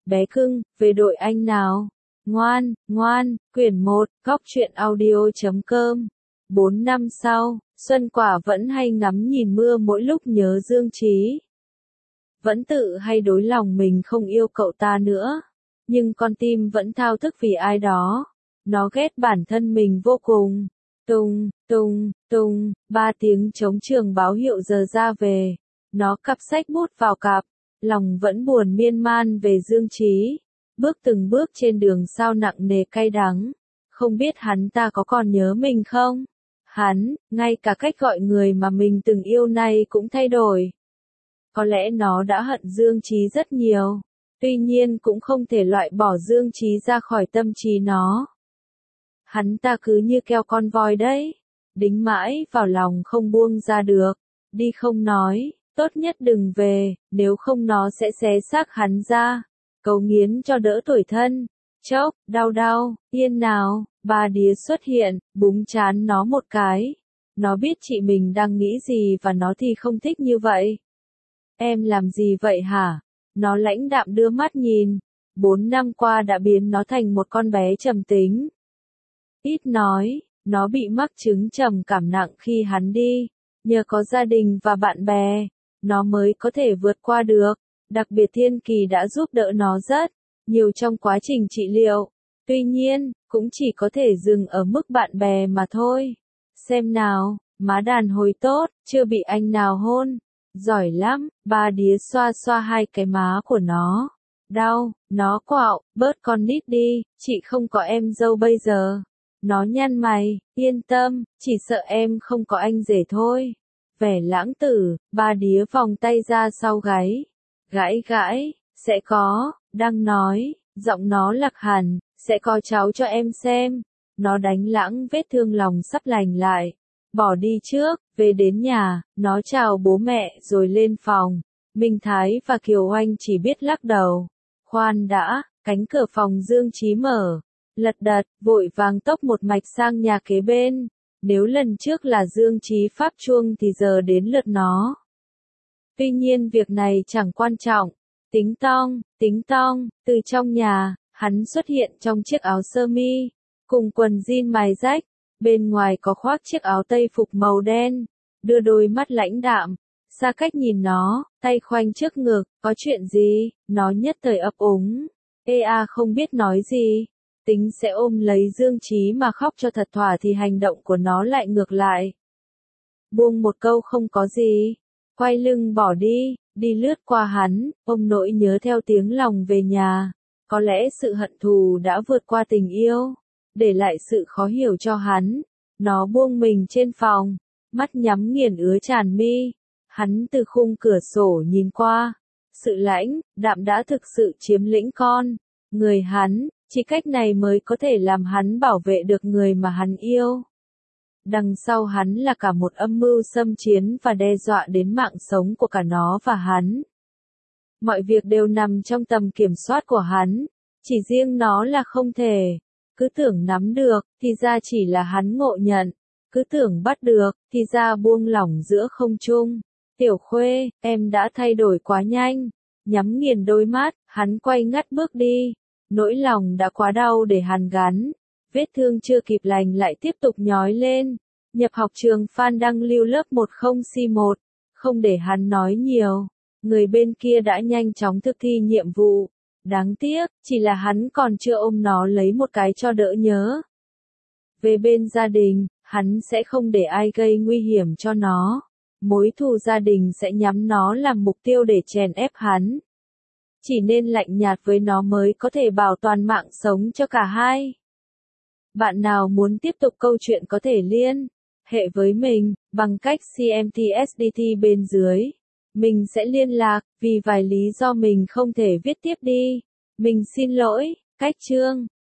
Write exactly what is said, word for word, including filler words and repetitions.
bé cưng, về đội anh nào. Ngoan, ngoan, quyển một, góc truyện audio chấm com. Bốn năm sau, Xuân Quả vẫn hay ngắm nhìn mưa mỗi lúc nhớ Dương Trí. Vẫn tự hay đối lòng mình không yêu cậu ta nữa. Nhưng con tim vẫn thao thức vì ai đó. Nó ghét bản thân mình vô cùng. Tung, tung, tung, ba tiếng trống trường báo hiệu giờ ra về. Nó cặp sách bút vào cặp. Lòng vẫn buồn miên man về Dương Trí. Bước từng bước trên đường sao nặng nề cay đắng. Không biết hắn ta có còn nhớ mình không? Hắn, ngay cả cách gọi người mà mình từng yêu nay cũng thay đổi. Có lẽ nó đã hận Dương Trí rất nhiều. Tuy nhiên cũng không thể loại bỏ Dương Trí ra khỏi tâm trí nó. Hắn ta cứ như keo con voi đấy. Đính mãi vào lòng không buông ra được. Đi không nói, tốt nhất đừng về, nếu không nó sẽ xé xác hắn ra. Cấu nghiến cho đỡ tủi thân. Chốc, đau đau, yên nào, bà đía xuất hiện, búng chán nó một cái. Nó biết chị mình đang nghĩ gì và nó thì không thích như vậy. Em làm gì vậy hả? Nó lãnh đạm đưa mắt nhìn. Bốn năm qua đã biến nó thành một con bé trầm tính. Ít nói, nó bị mắc chứng trầm cảm nặng khi hắn đi. Nhờ có gia đình và bạn bè, nó mới có thể vượt qua được. Đặc biệt Thiên Kỳ đã giúp đỡ nó rất nhiều trong quá trình trị liệu. Tuy nhiên, cũng chỉ có thể dừng ở mức bạn bè mà thôi. Xem nào, má đàn hồi tốt, chưa bị anh nào hôn. Giỏi lắm, ba đía xoa xoa hai cái má của nó. Đau, nó quạo, bớt con nít đi, chị không có em dâu bây giờ. Nó nhăn mày, yên tâm, chỉ sợ em không có anh rể thôi. Vẻ lãng tử, ba đía vòng tay ra sau gáy. Gãi gãi, sẽ có, đang nói, giọng nó lạc hẳn, sẽ có cháu cho em xem. Nó đánh lãng vết thương lòng sắp lành lại. Bỏ đi trước, về đến nhà, nó chào bố mẹ rồi lên phòng. Minh Thái và Kiều Oanh chỉ biết lắc đầu. Khoan đã, cánh cửa phòng Dương Trí mở. Lật đật, vội vàng tốc một mạch sang nhà kế bên. Nếu lần trước là Dương Trí pháp chuông thì giờ đến lượt nó. Tuy nhiên việc này chẳng quan trọng. Tính tong, tính tong, từ trong nhà, hắn xuất hiện trong chiếc áo sơ mi, cùng quần jean mài rách, bên ngoài có khoác chiếc áo tây phục màu đen, đưa đôi mắt lãnh đạm, xa cách nhìn nó, tay khoanh trước ngực, có chuyện gì, nó nhất thời ấp úng, ê a không biết nói gì, tính sẽ ôm lấy Dương Trí mà khóc cho thật thỏa thì hành động của nó lại ngược lại. Buông một câu không có gì. Quay lưng bỏ đi, đi lướt qua hắn, ôm nỗi nhớ theo tiếng lòng về nhà. Có lẽ sự hận thù đã vượt qua tình yêu, để lại sự khó hiểu cho hắn. Nó buông mình trên phòng, mắt nhắm nghiền ứa tràn mi. Hắn từ khung cửa sổ nhìn qua. Sự lãnh, đạm đã thực sự chiếm lĩnh con. Người hắn, chỉ cách này mới có thể làm hắn bảo vệ được người mà hắn yêu. Đằng sau hắn là cả một âm mưu xâm chiếm và đe dọa đến mạng sống của cả nó và hắn. Mọi việc đều nằm trong tầm kiểm soát của hắn, chỉ riêng nó là không thể. Cứ tưởng nắm được, thì ra chỉ là hắn ngộ nhận. Cứ tưởng bắt được, thì ra buông lỏng giữa không trung. Tiểu Khuê, em đã thay đổi quá nhanh. Nhắm nghiền đôi mắt, hắn quay ngắt bước đi. Nỗi lòng đã quá đau để hàn gắn. Vết thương chưa kịp lành lại tiếp tục nhói lên. Nhập học trường Phan Đăng Lưu lớp một không C một. Không để hắn nói nhiều. Người bên kia đã nhanh chóng thực thi nhiệm vụ. Đáng tiếc, chỉ là hắn còn chưa ôm nó lấy một cái cho đỡ nhớ. Về bên gia đình, hắn sẽ không để ai gây nguy hiểm cho nó. Mối thù gia đình sẽ nhắm nó làm mục tiêu để chèn ép hắn. Chỉ nên lạnh nhạt với nó mới có thể bảo toàn mạng sống cho cả hai. Bạn nào muốn tiếp tục câu chuyện có thể liên hệ với mình, bằng cách xê em tê ét đê tê bên dưới. Mình sẽ liên lạc, vì vài lý do mình không thể viết tiếp đi. Mình xin lỗi, cách chương.